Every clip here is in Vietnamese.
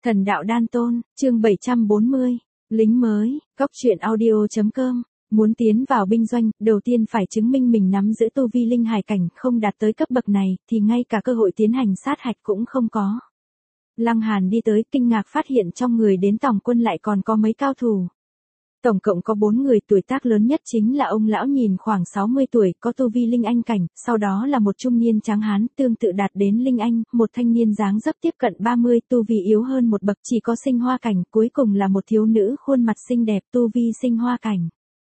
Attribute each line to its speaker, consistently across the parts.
Speaker 1: Thần đạo đan tôn, chương 740, lính mới, góc truyện audio.com. Muốn tiến vào binh doanh, đầu tiên phải chứng minh mình nắm giữ tu vi linh hải cảnh, không đạt tới cấp bậc này, thì ngay cả cơ hội tiến hành sát hạch cũng không có. Lăng Hàn đi tới, kinh ngạc phát hiện trong người đến tòng quân lại còn có mấy cao thủ. Tổng cộng có 4 người, tuổi tác lớn nhất chính là ông lão nhìn khoảng 60 tuổi, có tu vi linh anh cảnh, sau đó là một trung niên tráng hán, tương tự đạt đến linh anh, một thanh niên dáng dấp tiếp cận 30, tu vi yếu hơn một bậc, chỉ có sinh hoa cảnh, cuối cùng là một thiếu nữ khuôn mặt xinh đẹp, tu vi sinh hoa cảnh.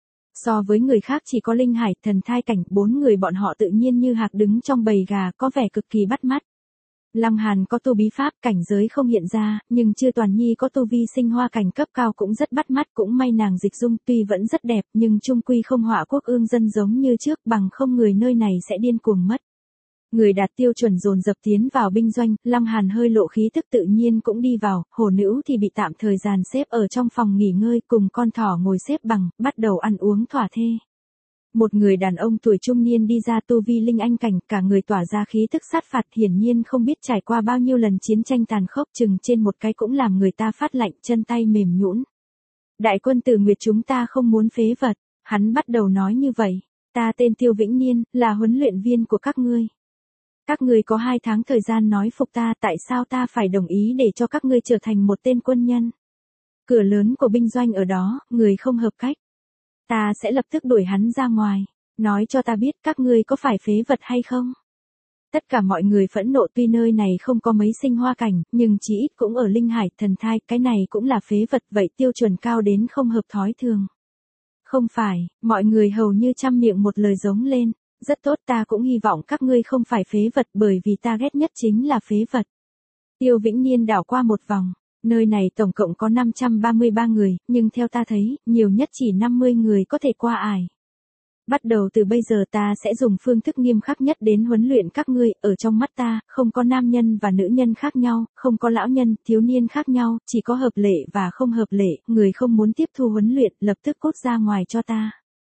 Speaker 1: So với người khác chỉ có linh hải, thần thai cảnh, 4 người bọn họ tự nhiên như hạc đứng trong bầy gà, có vẻ cực kỳ bắt mắt. Lăng Hàn có tu bí pháp, cảnh giới không hiện ra, nhưng Chư Toàn Nhi có tu vi sinh hoa cảnh cấp cao cũng rất bắt mắt, cũng may nàng dịch dung tuy vẫn rất đẹp, nhưng chung quy không họa quốc ương dân giống như trước, bằng không người nơi này sẽ điên cuồng mất. Người đạt tiêu chuẩn dồn dập tiến vào binh doanh, Lăng Hàn hơi lộ khí tức tự nhiên cũng đi vào, hổ nữ thì bị tạm thời dàn xếp ở trong phòng nghỉ ngơi, cùng con thỏ ngồi xếp bằng, bắt đầu ăn uống thỏa thê. Một người đàn ông tuổi trung niên đi ra, tu vi linh anh cảnh, cả người tỏa ra khí tức sát phạt, hiển nhiên không biết trải qua bao nhiêu lần chiến tranh tàn khốc, chừng trên một cái cũng làm người ta phát lạnh, chân tay mềm nhũn. Đại quân Tử Nguyệt, chúng ta không muốn phế vật, hắn bắt đầu nói như vậy, ta tên Tiêu Vĩnh Niên, là huấn luyện viên của các ngươi. Các ngươi có 2 tháng thời gian nói phục ta, tại sao ta phải đồng ý để cho các ngươi trở thành một tên quân nhân? Cửa lớn của binh doanh ở đó, người không hợp cách. Ta sẽ lập tức đuổi hắn ra ngoài, nói cho ta biết các ngươi có phải phế vật hay không? Tất cả mọi người phẫn nộ, tuy nơi này không có mấy sinh hoa cảnh, nhưng chí ít cũng ở linh hải, thần thai, cái này cũng là phế vật, vậy tiêu chuẩn cao đến không hợp thói thường. Không phải, mọi người hầu như trăm miệng một lời giống lên, rất tốt, ta cũng hy vọng các ngươi không phải phế vật, bởi vì ta ghét nhất chính là phế vật. Tiêu Vĩnh Niên đảo qua một vòng. Nơi này tổng cộng có 533 người, nhưng theo ta thấy, nhiều nhất chỉ 50 người có thể qua ải. Bắt đầu từ bây giờ ta sẽ dùng phương thức nghiêm khắc nhất đến huấn luyện các ngươi, ở trong mắt ta, không có nam nhân và nữ nhân khác nhau, không có lão nhân, thiếu niên khác nhau, chỉ có hợp lệ và không hợp lệ, người không muốn tiếp thu huấn luyện, lập tức cút ra ngoài cho ta.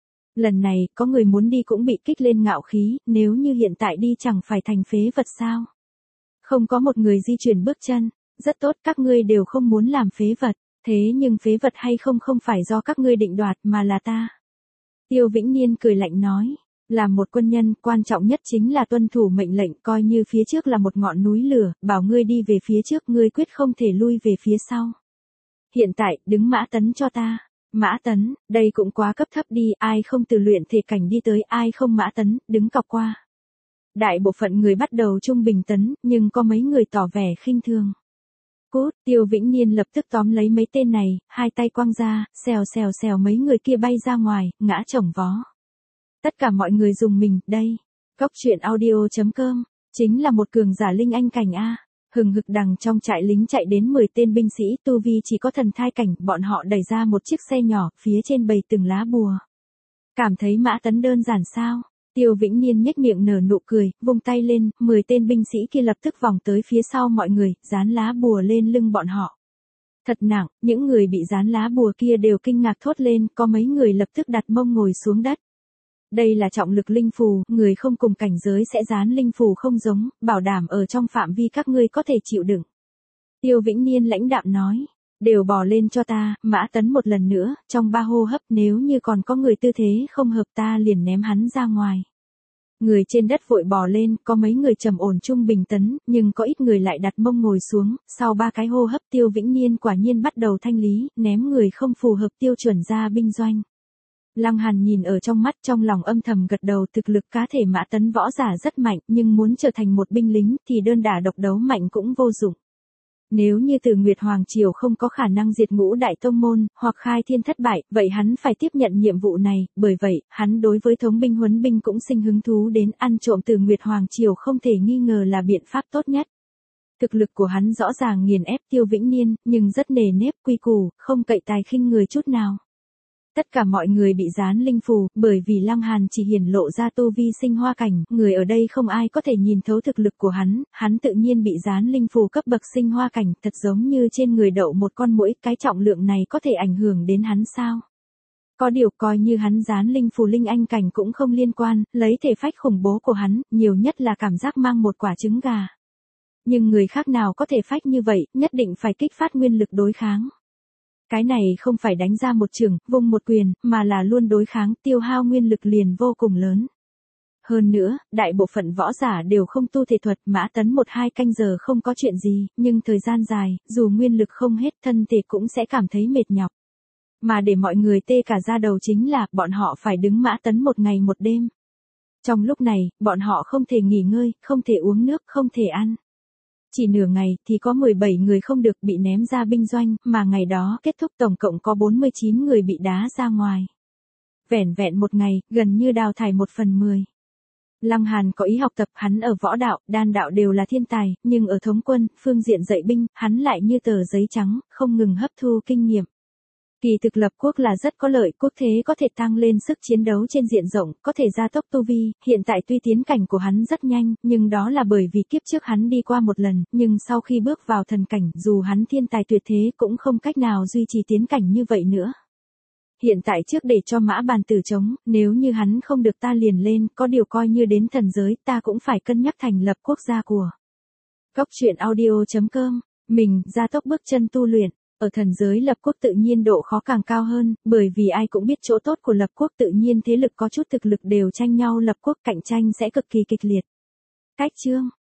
Speaker 1: Lần này, có người muốn đi cũng bị kích lên ngạo khí, nếu như hiện tại đi chẳng phải thành phế vật sao? Không có một người di chuyển bước chân. Rất tốt, các ngươi đều không muốn làm phế vật, thế nhưng phế vật hay không không phải do các ngươi định đoạt mà là ta. Tiêu Vĩnh Niên cười lạnh nói, làm một quân nhân, quan trọng nhất chính là tuân thủ mệnh lệnh, coi như phía trước là một ngọn núi lửa, bảo ngươi đi về phía trước, ngươi quyết không thể lui về phía sau. Hiện tại, đứng Mã Tấn cho ta. Mã Tấn, đây cũng quá cấp thấp đi, ai không từ luyện thể cảnh đi tới, ai không Mã Tấn, đứng cọc qua. Đại bộ phận người bắt đầu trung bình tấn, nhưng có mấy người tỏ vẻ khinh thường. Cút, Tiêu Vĩnh Niên lập tức tóm lấy mấy tên này, hai tay quăng ra, xèo xèo xèo mấy người kia bay ra ngoài, ngã chồng vó. Tất cả mọi người dùng mình, đây. Góc truyện audio.com, chính là một cường giả linh anh cảnh A. Hừng hực đằng trong trại lính chạy đến 10 tên binh sĩ, tu vi chỉ có thần thai cảnh, bọn họ đẩy ra một chiếc xe nhỏ, phía trên bày từng lá bùa. Cảm thấy Mã Tấn đơn giản sao? Tiêu Vĩnh Niên nhếch miệng nở nụ cười, vung tay lên, 10 tên binh sĩ kia lập tức vòng tới phía sau mọi người, dán lá bùa lên lưng bọn họ. Thật nặng, những người bị dán lá bùa kia đều kinh ngạc thốt lên, có mấy người lập tức đặt mông ngồi xuống đất. Đây là trọng lực linh phù, người không cùng cảnh giới sẽ dán linh phù không giống, bảo đảm ở trong phạm vi các ngươi có thể chịu đựng. Tiêu Vĩnh Niên lãnh đạm nói. Đều bò lên cho ta, Mã Tấn một lần nữa, trong 3 hô hấp, nếu như còn có người tư thế không hợp ta liền ném hắn ra ngoài. Người trên đất vội bò lên, có mấy người trầm ổn trung bình tấn, nhưng có ít người lại đặt mông ngồi xuống, sau 3 cái hô hấp Tiêu Vĩnh Niên quả nhiên bắt đầu thanh lý, ném người không phù hợp tiêu chuẩn ra binh doanh. Lăng Hàn nhìn ở trong mắt, trong lòng âm thầm gật đầu, thực lực cá thể Mã Tấn võ giả rất mạnh, nhưng muốn trở thành một binh lính thì đơn đả độc đấu mạnh cũng vô dụng. Nếu như Từ Nguyệt Hoàng Triều không có khả năng diệt Ngũ Đại Tông Môn, hoặc khai thiên thất bại, vậy hắn phải tiếp nhận nhiệm vụ này, bởi vậy, hắn đối với thống binh huấn binh cũng sinh hứng thú đến, ăn trộm Từ Nguyệt Hoàng Triều không thể nghi ngờ là biện pháp tốt nhất. Thực lực của hắn rõ ràng nghiền ép Tiêu Vĩnh Niên, nhưng rất nề nếp quy củ, không cậy tài khinh người chút nào. Tất cả mọi người bị dán linh phù, bởi vì Lăng Hàn chỉ hiển lộ ra tu vi sinh hoa cảnh, người ở đây không ai có thể nhìn thấu thực lực của hắn tự nhiên bị dán linh phù cấp bậc sinh hoa cảnh, thật giống như trên người đậu một con muỗi, cái trọng lượng này có thể ảnh hưởng đến hắn sao? Có điều coi như hắn dán linh phù linh anh cảnh cũng không liên quan, lấy thể phách khủng bố của hắn, nhiều nhất là cảm giác mang một quả trứng gà. Nhưng người khác nào có thể phách như vậy, nhất định phải kích phát nguyên lực đối kháng. Cái này không phải đánh ra một trường, vung một quyền, mà là luôn đối kháng, tiêu hao nguyên lực liền vô cùng lớn. Hơn nữa, đại bộ phận võ giả đều không tu thể thuật, Mã Tấn 1-2 canh giờ không có chuyện gì, nhưng thời gian dài, dù nguyên lực không hết, thân thể cũng sẽ cảm thấy mệt nhọc. Mà để mọi người tê cả da đầu chính là, bọn họ phải đứng Mã Tấn 1 ngày 1 đêm. Trong lúc này, bọn họ không thể nghỉ ngơi, không thể uống nước, không thể ăn. Chỉ nửa ngày thì có 17 người không được bị ném ra binh doanh, mà ngày đó kết thúc tổng cộng có 49 người bị đá ra ngoài. Vẻn vẹn một ngày, gần như đào thải 1/10. Lăng Hàn có ý học tập, hắn ở võ đạo, đan đạo đều là thiên tài, nhưng ở thống quân, phương diện dạy binh, hắn lại như tờ giấy trắng, không ngừng hấp thu kinh nghiệm. Kỳ thực lập quốc là rất có lợi, quốc thế có thể tăng lên sức chiến đấu trên diện rộng, có thể gia tốc tu vi, hiện tại tuy tiến cảnh của hắn rất nhanh, nhưng đó là bởi vì kiếp trước hắn đi qua một lần, nhưng sau khi bước vào thần cảnh, dù hắn thiên tài tuyệt thế cũng không cách nào duy trì tiến cảnh như vậy nữa. Hiện tại trước để cho Mã Bàn Tử chống, nếu như hắn không được ta liền lên, có điều coi như đến thần giới, ta cũng phải cân nhắc thành lập quốc gia của. Góc truyện audio.com, mình, gia tốc bước chân tu luyện. Ở thần giới lập quốc tự nhiên độ khó càng cao hơn, bởi vì ai cũng biết chỗ tốt của lập quốc, tự nhiên thế lực có chút thực lực đều tranh nhau lập quốc, cạnh tranh sẽ cực kỳ kịch liệt. Cách chương